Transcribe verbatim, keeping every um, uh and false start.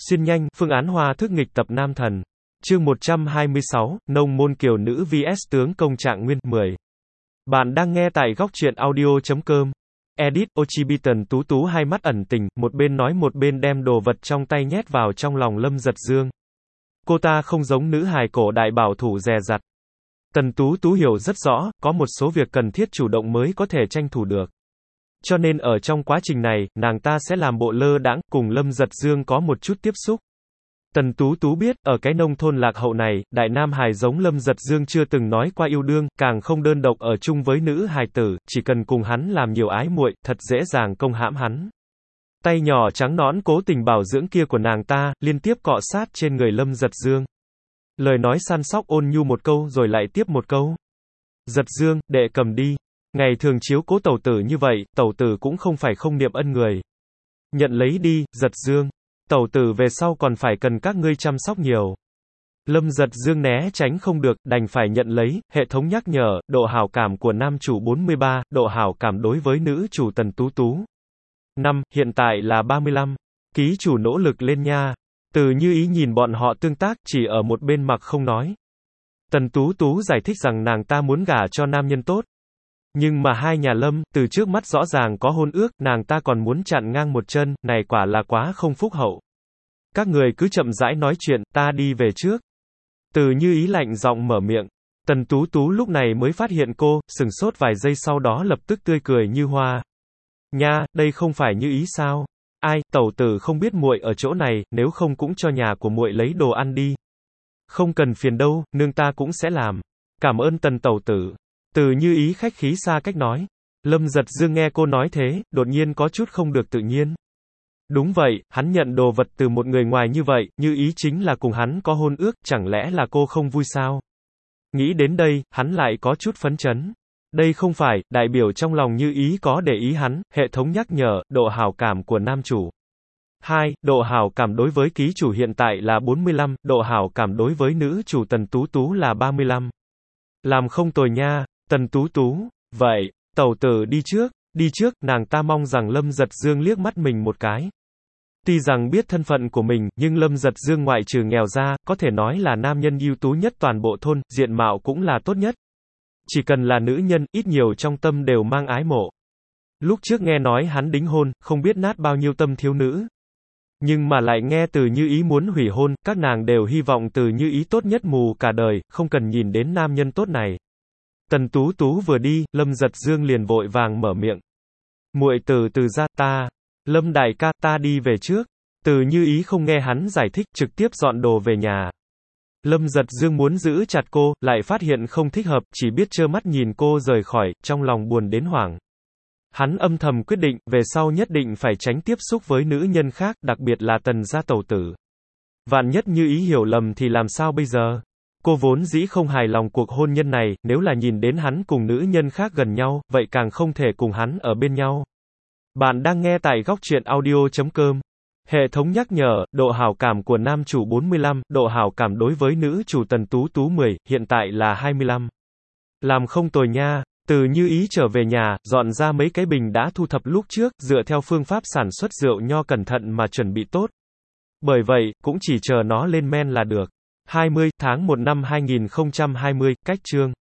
Xuyên nhanh, phương án hoa thức nghịch tập nam thần. Chương một trăm hai mươi sáu, nông môn kiều nữ vs tướng công Trạng Nguyên, mười. Bạn đang nghe tại góc truyện audio chấm com. Edit, Ochibiton Tú Tú hai mắt ẩn tình, một bên nói một bên đem đồ vật trong tay nhét vào trong lòng Lâm Giật Dương. Cô ta không giống nữ hài cổ đại bảo thủ dè dặt. Tần Tú Tú hiểu rất rõ, có một số việc cần thiết chủ động mới có thể tranh thủ được. Cho nên ở trong quá trình này, nàng ta sẽ làm bộ lơ đãng, cùng Lâm Giật Dương có một chút tiếp xúc. Tần Tú Tú biết, ở cái nông thôn lạc hậu này, đại nam hài giống Lâm Giật Dương chưa từng nói qua yêu đương, càng không đơn độc ở chung với nữ hài tử, chỉ cần cùng hắn làm nhiều ái muội, thật dễ dàng công hãm hắn. Tay nhỏ trắng nõn cố tình bảo dưỡng kia của nàng ta, liên tiếp cọ sát trên người Lâm Giật Dương. Lời nói săn sóc ôn nhu một câu rồi lại tiếp một câu. Giật Dương, đệ cầm đi. Ngày thường chiếu cố tẩu tử như vậy, tẩu tử cũng không phải không niệm ân người. Nhận lấy đi, Giật Dương. Tẩu tử về sau còn phải cần các ngươi chăm sóc nhiều. Lâm Giật Dương né tránh không được, đành phải nhận lấy, hệ thống nhắc nhở, độ hảo cảm của nam chủ bốn mươi ba, độ hảo cảm đối với nữ chủ Tần Tú Tú. năm, hiện tại là ba mươi lăm. Ký chủ nỗ lực lên nha. Từ Như Ý nhìn bọn họ tương tác, chỉ ở một bên mặc không nói. Tần Tú Tú giải thích rằng nàng ta muốn gả cho nam nhân tốt. Nhưng mà hai nhà Lâm, từ trước mắt rõ ràng có hôn ước, nàng ta còn muốn chặn ngang một chân, này quả là quá không phúc hậu. Các người cứ chậm rãi nói chuyện, ta đi về trước. Từ Như Ý lạnh giọng mở miệng. Tần Tú Tú lúc này mới phát hiện cô, sừng sốt vài giây sau đó lập tức tươi cười như hoa. Nha, đây không phải Như Ý sao? Ai, tẩu tử không biết muội ở chỗ này, nếu không cũng cho nhà của muội lấy đồ ăn đi. Không cần phiền đâu, nương ta cũng sẽ làm. Cảm ơn Tần tẩu tử. Từ Như Ý khách khí xa cách nói. Lâm Giật Dương nghe cô nói thế, đột nhiên có chút không được tự nhiên. Đúng vậy, hắn nhận đồ vật từ một người ngoài như vậy, Như Ý chính là cùng hắn có hôn ước, chẳng lẽ là cô không vui sao? Nghĩ đến đây, hắn lại có chút phấn chấn. Đây không phải, đại biểu trong lòng Như Ý có để ý hắn, hệ thống nhắc nhở, độ hảo cảm của nam chủ. hai. Độ hảo cảm đối với ký chủ hiện tại là bốn mươi lăm, độ hảo cảm đối với nữ chủ Tần Tú Tú là ba mươi lăm. Làm không tồi nha, Tần Tú Tú. Vậy, tẩu tử đi trước, đi trước, nàng ta mong rằng Lâm Giật Dương liếc mắt mình một cái. Tuy rằng biết thân phận của mình, nhưng Lâm Giật Dương ngoại trừ nghèo ra, có thể nói là nam nhân ưu tú nhất toàn bộ thôn, diện mạo cũng là tốt nhất. Chỉ cần là nữ nhân, ít nhiều trong tâm đều mang ái mộ. Lúc trước nghe nói hắn đính hôn, không biết nát bao nhiêu tâm thiếu nữ. Nhưng mà lại nghe Từ Như Ý muốn hủy hôn, các nàng đều hy vọng Từ Như Ý tốt nhất mù cả đời, không cần nhìn đến nam nhân tốt này. Tần Tú Tú vừa đi, Lâm Giật Dương liền vội vàng mở miệng. Muội từ từ ra, ta. Lâm đại ca, ta đi về trước. Từ Như Ý không nghe hắn giải thích, trực tiếp dọn đồ về nhà. Lâm Giật Dương muốn giữ chặt cô, lại phát hiện không thích hợp, chỉ biết trơ mắt nhìn cô rời khỏi, trong lòng buồn đến hoảng. Hắn âm thầm quyết định, về sau nhất định phải tránh tiếp xúc với nữ nhân khác, đặc biệt là Tần gia tẩu tử. Vạn nhất Như Ý hiểu lầm thì làm sao bây giờ? Cô vốn dĩ không hài lòng cuộc hôn nhân này, nếu là nhìn đến hắn cùng nữ nhân khác gần nhau, vậy càng không thể cùng hắn ở bên nhau. Bạn đang nghe tại góc truyện audio chấm com. Hệ thống nhắc nhở, độ hảo cảm của nam chủ bốn mươi lăm, độ hảo cảm đối với nữ chủ Tần Tú Tú mười, hiện tại là hai mươi lăm. Làm không tồi nha. Từ Như Ý trở về nhà, dọn ra mấy cái bình đã thu thập lúc trước, dựa theo phương pháp sản xuất rượu nho cẩn thận mà chuẩn bị tốt. Bởi vậy, cũng chỉ chờ nó lên men là được. hai mươi tháng một năm hai nghìn không trăm hai mươi, cách chương.